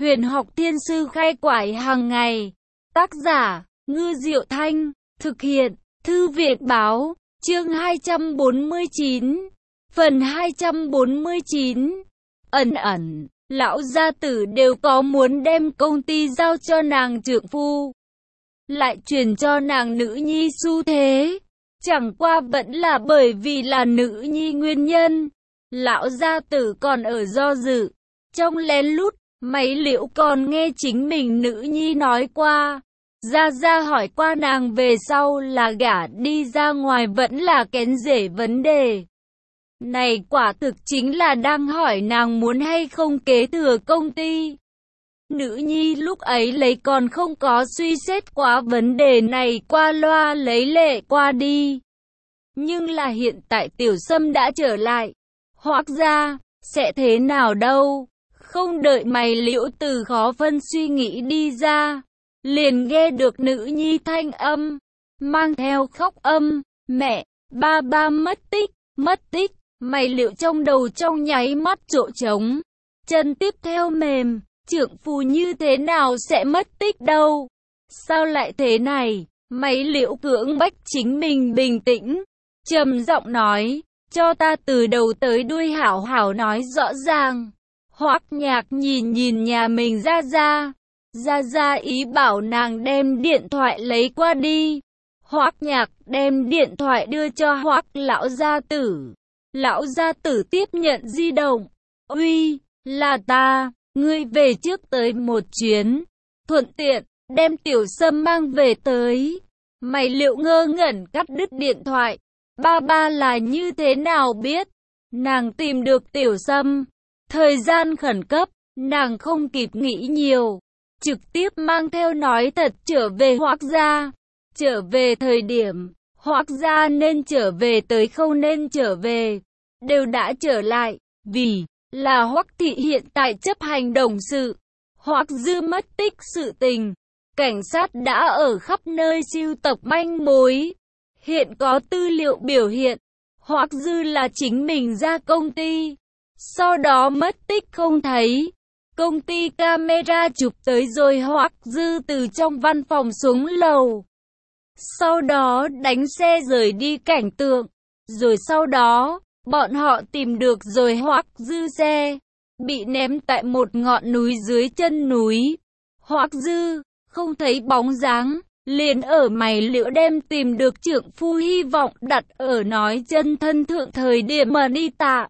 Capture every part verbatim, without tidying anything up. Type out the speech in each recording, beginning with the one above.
Huyền học thiên sư khai quải hàng ngày. Tác giả, Ngư Diệu Thanh. Thực hiện, Thư viện báo. Chương hai trăm bốn mươi chín. Phần hai trăm bốn mươi chín. Ẩn ẩn, lão gia tử đều có muốn đem công ty giao cho nàng trượng phu, lại truyền cho nàng nữ nhi xu thế. Chẳng qua vẫn là bởi vì là nữ nhi nguyên nhân, lão gia tử còn ở do dự. Trong lén lút, Máy Liễu còn nghe chính mình nữ nhi nói qua. Gia Gia hỏi qua nàng về sau là gả đi ra ngoài vẫn là kén rể vấn đề. Này quả thực chính là đang hỏi nàng muốn hay không kế thừa công ty. Nữ nhi lúc ấy lấy còn không có suy xét quá vấn đề này, qua loa lấy lệ qua đi. Nhưng là hiện tại Tiểu Sâm đã trở lại, Hoác gia sẽ thế nào đâu? Không đợi Mày Liễu từ khó phân suy nghĩ đi ra, liền nghe được nữ nhi thanh âm, mang theo khóc âm, mẹ, ba ba mất tích, mất tích. Mày Liễu trong đầu trong nháy mắt chỗ trống, chân tiếp theo mềm, trượng phu như thế nào sẽ mất tích đâu? Sao lại thế này? Mày Liễu cưỡng bách chính mình bình tĩnh, trầm giọng nói, cho ta từ đầu tới đuôi hảo hảo nói rõ ràng. Hoắc Nhạc nhìn nhìn nhà mình Gia Gia, Gia Gia ý bảo nàng đem điện thoại lấy qua đi. Hoắc Nhạc đem điện thoại đưa cho Hoắc lão gia tử. Lão gia tử tiếp nhận di động. Uy, là ta, ngươi về trước tới một chuyến, thuận tiện đem Tiểu Sâm mang về tới. Mày Liễu ngơ ngẩn cắt đứt điện thoại. Ba ba là như thế nào biết? Nàng tìm được Tiểu Sâm, thời gian khẩn cấp, nàng không kịp nghĩ nhiều, trực tiếp mang theo nói thật trở về Hoắc gia. Trở về thời điểm Hoắc gia nên trở về tới không nên trở về, đều đã trở lại, vì là Hoắc thị hiện tại chấp hành đồng sự. Hoắc Dư mất tích sự tình, cảnh sát đã ở khắp nơi sưu tập manh mối. Hiện có tư liệu biểu hiện, Hoắc Dư là chính mình ra công ty, sau đó mất tích không thấy. Công ty camera chụp tới rồi Hoắc Dư từ trong văn phòng xuống lầu, sau đó đánh xe rời đi cảnh tượng. Rồi sau đó, bọn họ tìm được rồi Hoắc Dư xe, bị ném tại một ngọn núi dưới chân núi. Hoắc Dư không thấy bóng dáng, liền ở Mày Liễu đem tìm được trượng phu hy vọng đặt ở nói chân thân thượng thời điểm mà đi tạ.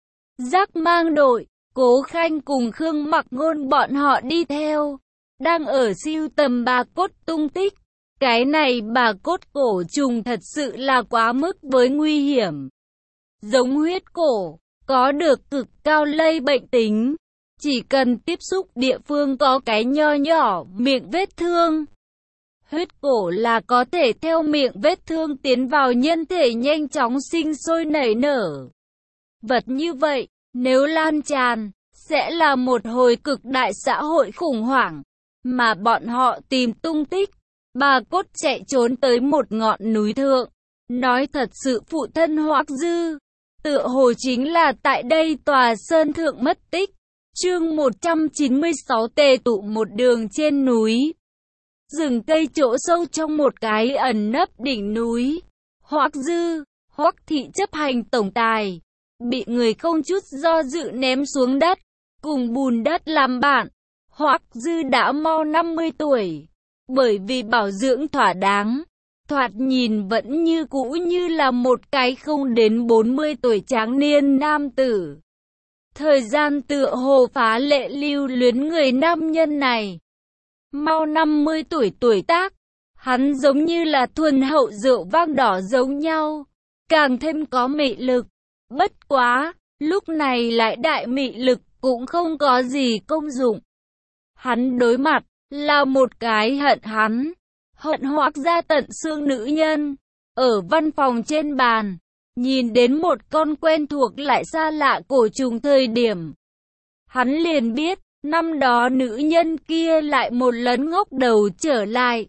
Giác mang đội, Cố Khanh cùng Khương Mặc Ngôn bọn họ đi theo, đang ở siêu tầm bà cốt tung tích. Cái này bà cốt cổ trùng thật sự là quá mức với nguy hiểm. Giống huyết cổ, có được cực cao lây bệnh tính. Chỉ cần tiếp xúc địa phương có cái nho nhỏ miệng vết thương, huyết cổ là có thể theo miệng vết thương tiến vào nhân thể nhanh chóng sinh sôi nảy nở. Vật như vậy, nếu lan tràn, sẽ là một hồi cực đại xã hội khủng hoảng. Mà bọn họ tìm tung tích, bà cốt chạy trốn tới một ngọn núi thượng. Nói thật sự phụ thân Hoắc Dư, tựa hồ chính là tại đây tòa sơn thượng mất tích. Chương một trăm chín mươi sáu tề tụ một đường trên núi. Rừng cây chỗ sâu trong một cái ẩn nấp đỉnh núi. Hoắc Dư, Hoắc thị chấp hành tổng tài, bị người không chút do dự ném xuống đất, cùng bùn đất làm bạn. Hoắc Dư đã mau năm mươi tuổi, bởi vì bảo dưỡng thỏa đáng, thoạt nhìn vẫn như cũ như là một cái không đến bốn mươi tuổi tráng niên nam tử. Thời gian tựa hồ phá lệ lưu luyến người nam nhân này. Mau năm mươi tuổi tuổi tác, hắn giống như là thuần hậu rượu vang đỏ giống nhau, càng thêm có mị lực. Bất quá, lúc này lại đại mị lực cũng không có gì công dụng. Hắn đối mặt là một cái hận hắn, hận Hoắc gia tận xương nữ nhân. Ở văn phòng trên bàn, nhìn đến một con quen thuộc lại xa lạ cổ trùng thời điểm, hắn liền biết, năm đó nữ nhân kia lại một lần ngóc đầu trở lại.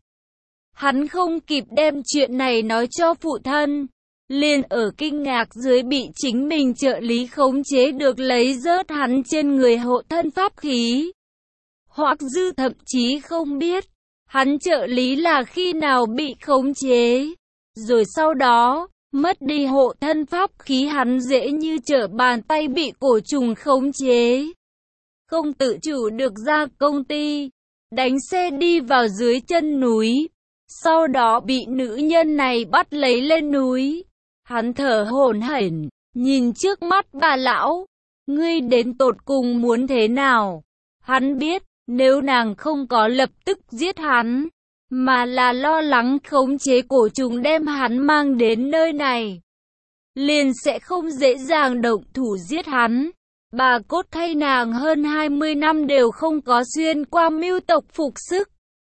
Hắn không kịp đem chuyện này nói cho phụ thân, liền ở kinh ngạc dưới bị chính mình trợ lý khống chế được lấy rớt hắn trên người hộ thân pháp khí. Hoắc Dư thậm chí không biết, hắn trợ lý là khi nào bị khống chế. Rồi sau đó, mất đi hộ thân pháp khí hắn dễ như trở bàn tay bị cổ trùng khống chế. Không tự chủ được ra công ty, đánh xe đi vào dưới chân núi. Sau đó bị nữ nhân này bắt lấy lên núi. Hắn thở hổn hển, nhìn trước mắt bà lão. Ngươi đến tột cùng muốn thế nào? Hắn biết, nếu nàng không có lập tức giết hắn, mà là lo lắng khống chế cổ trùng đem hắn mang đến nơi này, liền sẽ không dễ dàng động thủ giết hắn. Bà cốt thay nàng hơn hai mươi năm đều không có xuyên qua mưu tộc phục sức.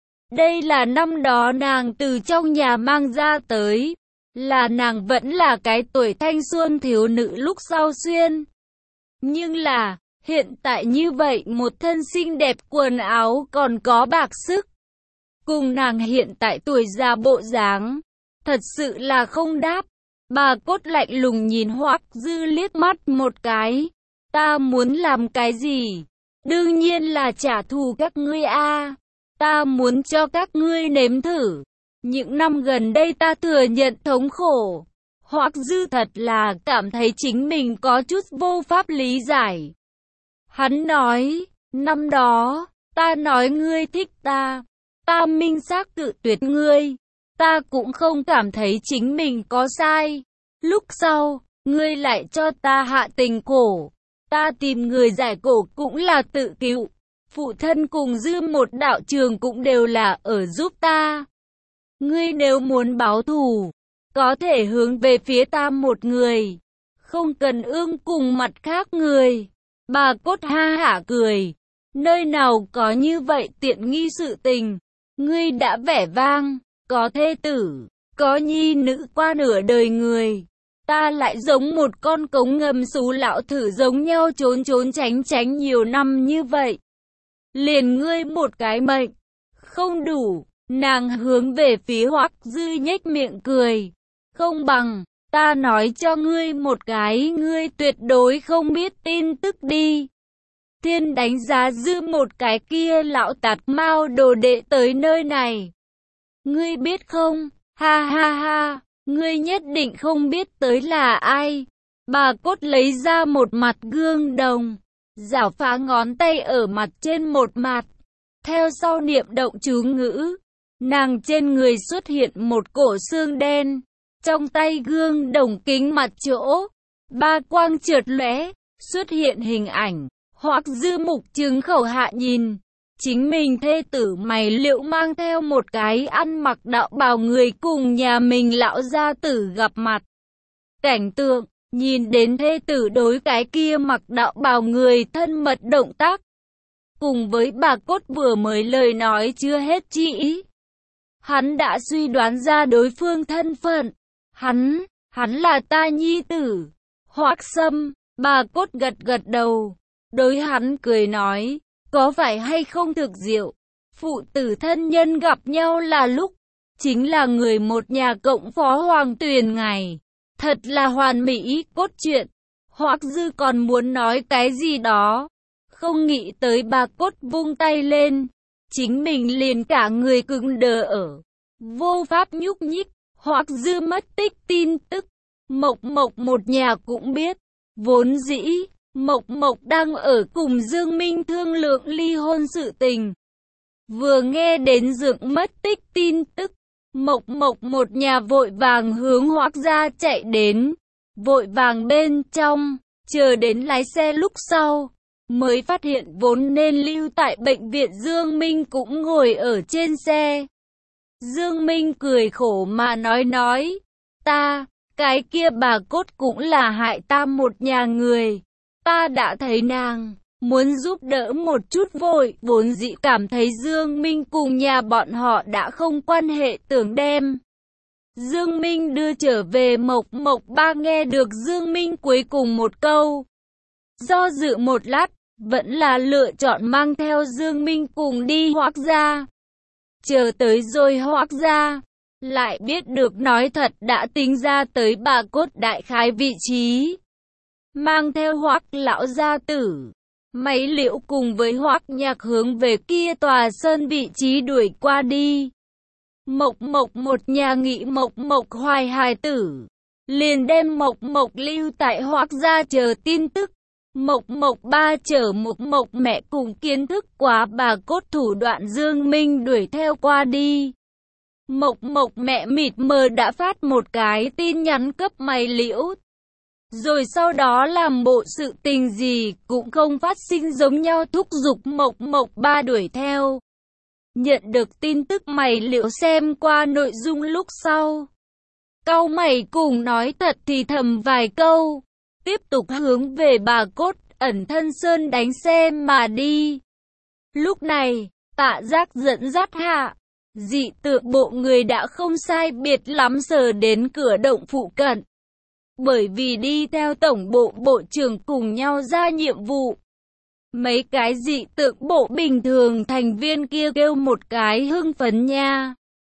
Đây là năm đó nàng từ trong nhà mang ra tới, là nàng vẫn là cái tuổi thanh xuân thiếu nữ lúc sau xuyên. Nhưng là, hiện tại như vậy một thân xinh đẹp quần áo còn có bạc sức. Cùng nàng hiện tại tuổi già bộ dáng, thật sự là không đáp. Bà cốt lạnh lùng nhìn Hoắc Dư liếc mắt một cái. Ta muốn làm cái gì? Đương nhiên là trả thù các ngươi a. Ta muốn cho các ngươi nếm thử. Những năm gần đây ta thừa nhận thống khổ. Hoắc Dư thật là cảm thấy chính mình có chút vô pháp lý giải. Hắn nói, năm đó, ta nói ngươi thích ta. Ta minh xác cự tuyệt ngươi. Ta cũng không cảm thấy chính mình có sai. Lúc sau, ngươi lại cho ta hạ tình cổ. Ta tìm người giải cổ cũng là tự cứu. Phụ thân cùng Dư một đạo trường cũng đều là ở giúp ta. Ngươi nếu muốn báo thù, có thể hướng về phía ta một người. Không cần ương cùng mặt khác người. Bà cốt ha hả cười. Nơi nào có như vậy tiện nghi sự tình. Ngươi đã vẻ vang, có thê tử, có nhi nữ qua nửa đời người. Ta lại giống một con cống ngầm xú lão thử giống nhau trốn trốn tránh tránh nhiều năm như vậy. Liền ngươi một cái mệnh, không đủ. Nàng hướng về phía Hoắc Dư nhếch miệng cười. Không bằng, ta nói cho ngươi một cái ngươi tuyệt đối không biết tin tức đi. Thiên đánh giá Dư một cái kia lão tạt mao đồ đệ tới nơi này. Ngươi biết không? Ha ha ha, ngươi nhất định không biết tới là ai. Bà cốt lấy ra một mặt gương đồng, giảo phá ngón tay ở mặt trên một mặt. Theo sau niệm động chú ngữ, nàng trên người xuất hiện một cổ xương đen. Trong tay gương đồng kính mặt chỗ, ba quang chợt lóe, xuất hiện hình ảnh. Hoắc Dư mục trừng khẩu hạ nhìn, chính mình thê tử mày liệu mang theo một cái ăn mặc đạo bào người cùng nhà mình lão gia tử gặp mặt. Cảnh tượng, nhìn đến thê tử đối cái kia mặc đạo bào người thân mật động tác. Cùng với bà cốt vừa mới lời nói chưa hết chi ý. Hắn đã suy đoán ra đối phương thân phận. Hắn, hắn là ta nhi tử. Hoắc Sâm, bà cốt gật gật đầu. Đối hắn cười nói, có phải hay không thực diệu, phụ tử thân nhân gặp nhau là lúc, chính là người một nhà cộng phó hoàng tuyền ngày. Thật là hoàn mỹ cốt truyện. Hoắc Dư còn muốn nói cái gì đó, không nghĩ tới bà cốt vung tay lên, chính mình liền cả người cứng đờ ở, vô pháp nhúc nhích. Hoắc Dư mất tích tin tức, Mộc Mộc một nhà cũng biết, vốn dĩ Mộc Mộc đang ở cùng Dương Minh thương lượng ly hôn sự tình. Vừa nghe đến Dượng mất tích tin tức, Mộc Mộc một nhà vội vàng hướng Hoắc gia chạy đến, vội vàng bên trong, chờ đến lái xe lúc sau, mới phát hiện vốn nên lưu tại bệnh viện Dương Minh cũng ngồi ở trên xe. Dương Minh cười khổ mà nói nói, ta, cái kia bà cốt cũng là hại ta một nhà người. Ta đã thấy nàng, muốn giúp đỡ một chút vội, vốn dĩ cảm thấy Dương Minh cùng nhà bọn họ đã không quan hệ tưởng đem. Dương Minh đưa trở về Mộc Mộc ba nghe được Dương Minh cuối cùng một câu. Do dự một lát, vẫn là lựa chọn mang theo Dương Minh cùng đi Hoắc gia. Chờ tới rồi Hoắc gia, lại biết được nói thật đã tính ra tới bà cốt đại khái vị trí. Mang theo Hoắc lão gia tử, Máy Liễu cùng với Hoắc Nhạc hướng về kia tòa sơn vị trí đuổi qua đi. Mộc Mộc một nhà nghĩ Mộc Mộc hoài hài tử, liền đem Mộc Mộc lưu tại Hoắc gia chờ tin tức. Mộc Mộc ba chở Mộc Mộc mẹ cùng kiến thức quá bà cốt thủ đoạn Dương Minh đuổi theo qua đi. Mộc Mộc mẹ mịt mờ đã phát một cái tin nhắn cấp Máy Liễu. Rồi sau đó làm bộ sự tình gì cũng không phát sinh giống nhau thúc giục Mộc Mộc ba đuổi theo. Nhận được tin tức Máy Liễu xem qua nội dung lúc sau. Cau mày cùng nói thật thì thầm vài câu. Tiếp tục hướng về bà cốt ẩn thân sơn đánh xe mà đi. Lúc này, Tạ Giác dẫn dắt hạ. Dị tượng bộ người đã không sai biệt lắm giờ đến cửa động phụ cận. Bởi vì đi theo tổng bộ bộ trưởng cùng nhau ra nhiệm vụ. Mấy cái dị tượng bộ bình thường thành viên kia kêu một cái hưng phấn nha.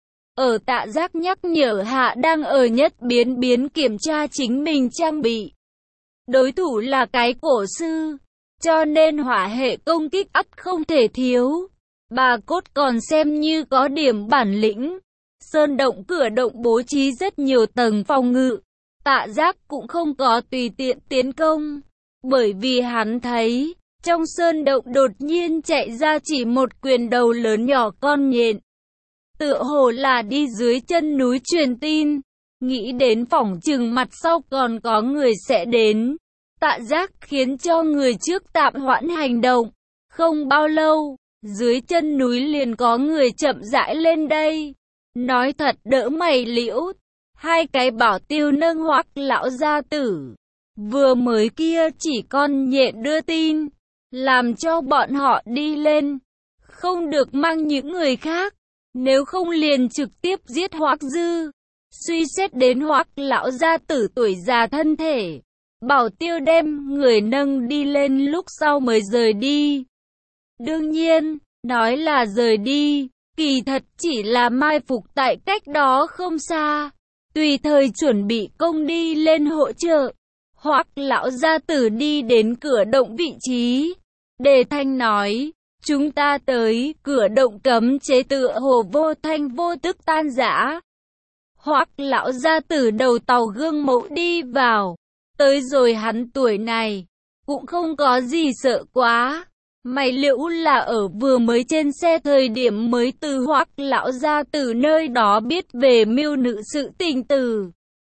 Ở Tạ Giác nhắc nhở hạ đang ở nhất biến biến kiểm tra chính mình trang bị. Đối thủ là cái cổ sư, cho nên hỏa hệ công kích ắt không thể thiếu. Bà cốt còn xem như có điểm bản lĩnh. Sơn động cửa động bố trí rất nhiều tầng phòng ngự. Tạ Giác cũng không có tùy tiện tiến công. Bởi vì hắn thấy, trong sơn động đột nhiên chạy ra chỉ một quyền đầu lớn nhỏ con nhện. Tựa hồ là đi dưới chân núi truyền tin. Nghĩ đến phỏng chừng mặt sau còn có người sẽ đến. Tạ Giác khiến cho người trước tạm hoãn hành động. Không bao lâu, dưới chân núi liền có người chậm rãi lên đây. Nói thật đỡ Máy Liễu. Hai cái bảo tiêu nâng Hoắc lão gia tử. Vừa mới kia chỉ con nhện đưa tin. Làm cho bọn họ đi lên. Không được mang những người khác. Nếu không liền trực tiếp giết Hoắc Dư. Suy xét đến Hoắc lão gia tử tuổi già thân thể. Bảo tiêu đem người nâng đi lên lúc sau mới rời đi. Đương nhiên, nói là rời đi, kỳ thật chỉ là mai phục tại cách đó không xa. Tùy thời chuẩn bị công đi lên hỗ trợ. Hoắc lão gia tử đi đến cửa động vị trí. Đề thanh nói, chúng ta tới, cửa động cấm chế tựa hồ vô thanh vô tức tan rã. Hoắc lão gia tử đầu tàu gương mẫu đi vào. Tới rồi hắn tuổi này, cũng không có gì sợ quá. Máy Liễu là ở vừa mới trên xe thời điểm mới từ Hoắc lão gia tử nơi đó biết về miêu nữ sự tình từ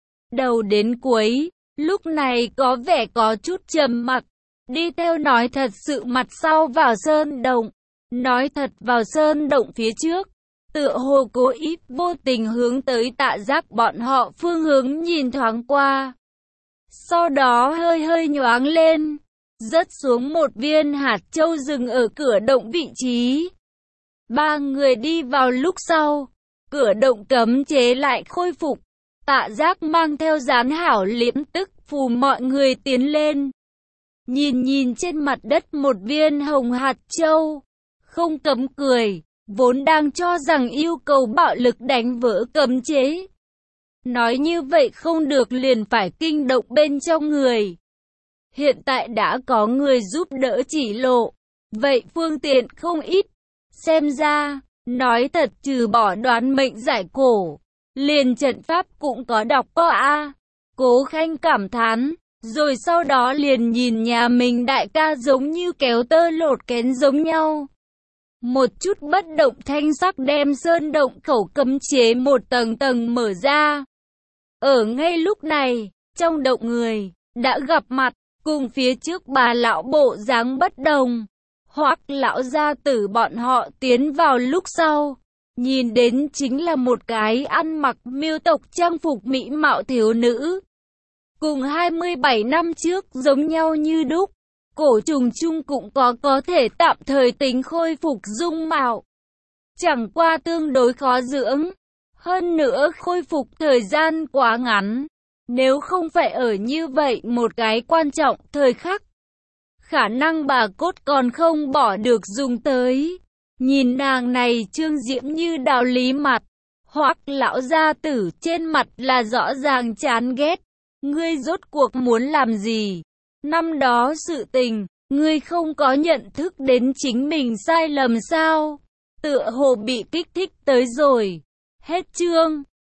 đầu đến cuối, lúc này có vẻ có chút trầm mặc. Đi theo nói thật sự mặt sau vào sơn động. Nói thật vào sơn động phía trước. Tựa hồ cố ý vô tình hướng tới Tạ Giác bọn họ phương hướng nhìn thoáng qua. Sau đó hơi hơi nhoáng lên. Rớt xuống một viên hạt châu rừng ở cửa động vị trí. Ba người đi vào lúc sau. Cửa động cấm chế lại khôi phục. Tạ Giác mang theo gián hảo liễm tức phù mọi người tiến lên. Nhìn nhìn trên mặt đất một viên hồng hạt châu. Không cấm cười. Vốn đang cho rằng yêu cầu bạo lực đánh vỡ cấm chế. Nói như vậy không được liền phải kinh động bên trong người. Hiện tại đã có người giúp đỡ chỉ lộ. Vậy phương tiện không ít. Xem ra, nói thật trừ bỏ đoán mệnh giải cổ. Liền trận pháp cũng có đọc có a. Cố Khanh cảm thán. Rồi sau đó liền nhìn nhà mình đại ca giống như kéo tơ lột kén giống nhau. Một chút bất động thanh sắc đem sơn động khẩu cấm chế một tầng tầng mở ra. Ở ngay lúc này, trong động người, đã gặp mặt, cùng phía trước bà lão bộ dáng bất đồng. Hoắc lão gia tử bọn họ tiến vào lúc sau. Nhìn đến chính là một cái ăn mặc miêu tộc trang phục mỹ mạo thiếu nữ. Cùng hai mươi bảy năm trước giống nhau như đúc. Cổ trùng chung cũng có có thể tạm thời tính khôi phục dung mạo. Chẳng qua tương đối khó dưỡng. Hơn nữa khôi phục thời gian quá ngắn. Nếu không phải ở như vậy một cái quan trọng thời khắc. Khả năng bà cốt còn không bỏ được dùng tới. Nhìn nàng này trương diễm như đào lý mặt. Hoắc lão gia tử trên mặt là rõ ràng chán ghét. Ngươi rốt cuộc muốn làm gì? Năm đó sự tình, Ngươi không có nhận thức đến chính mình sai lầm sao? Tựa hồ bị kích thích tới rồi. Hết chương.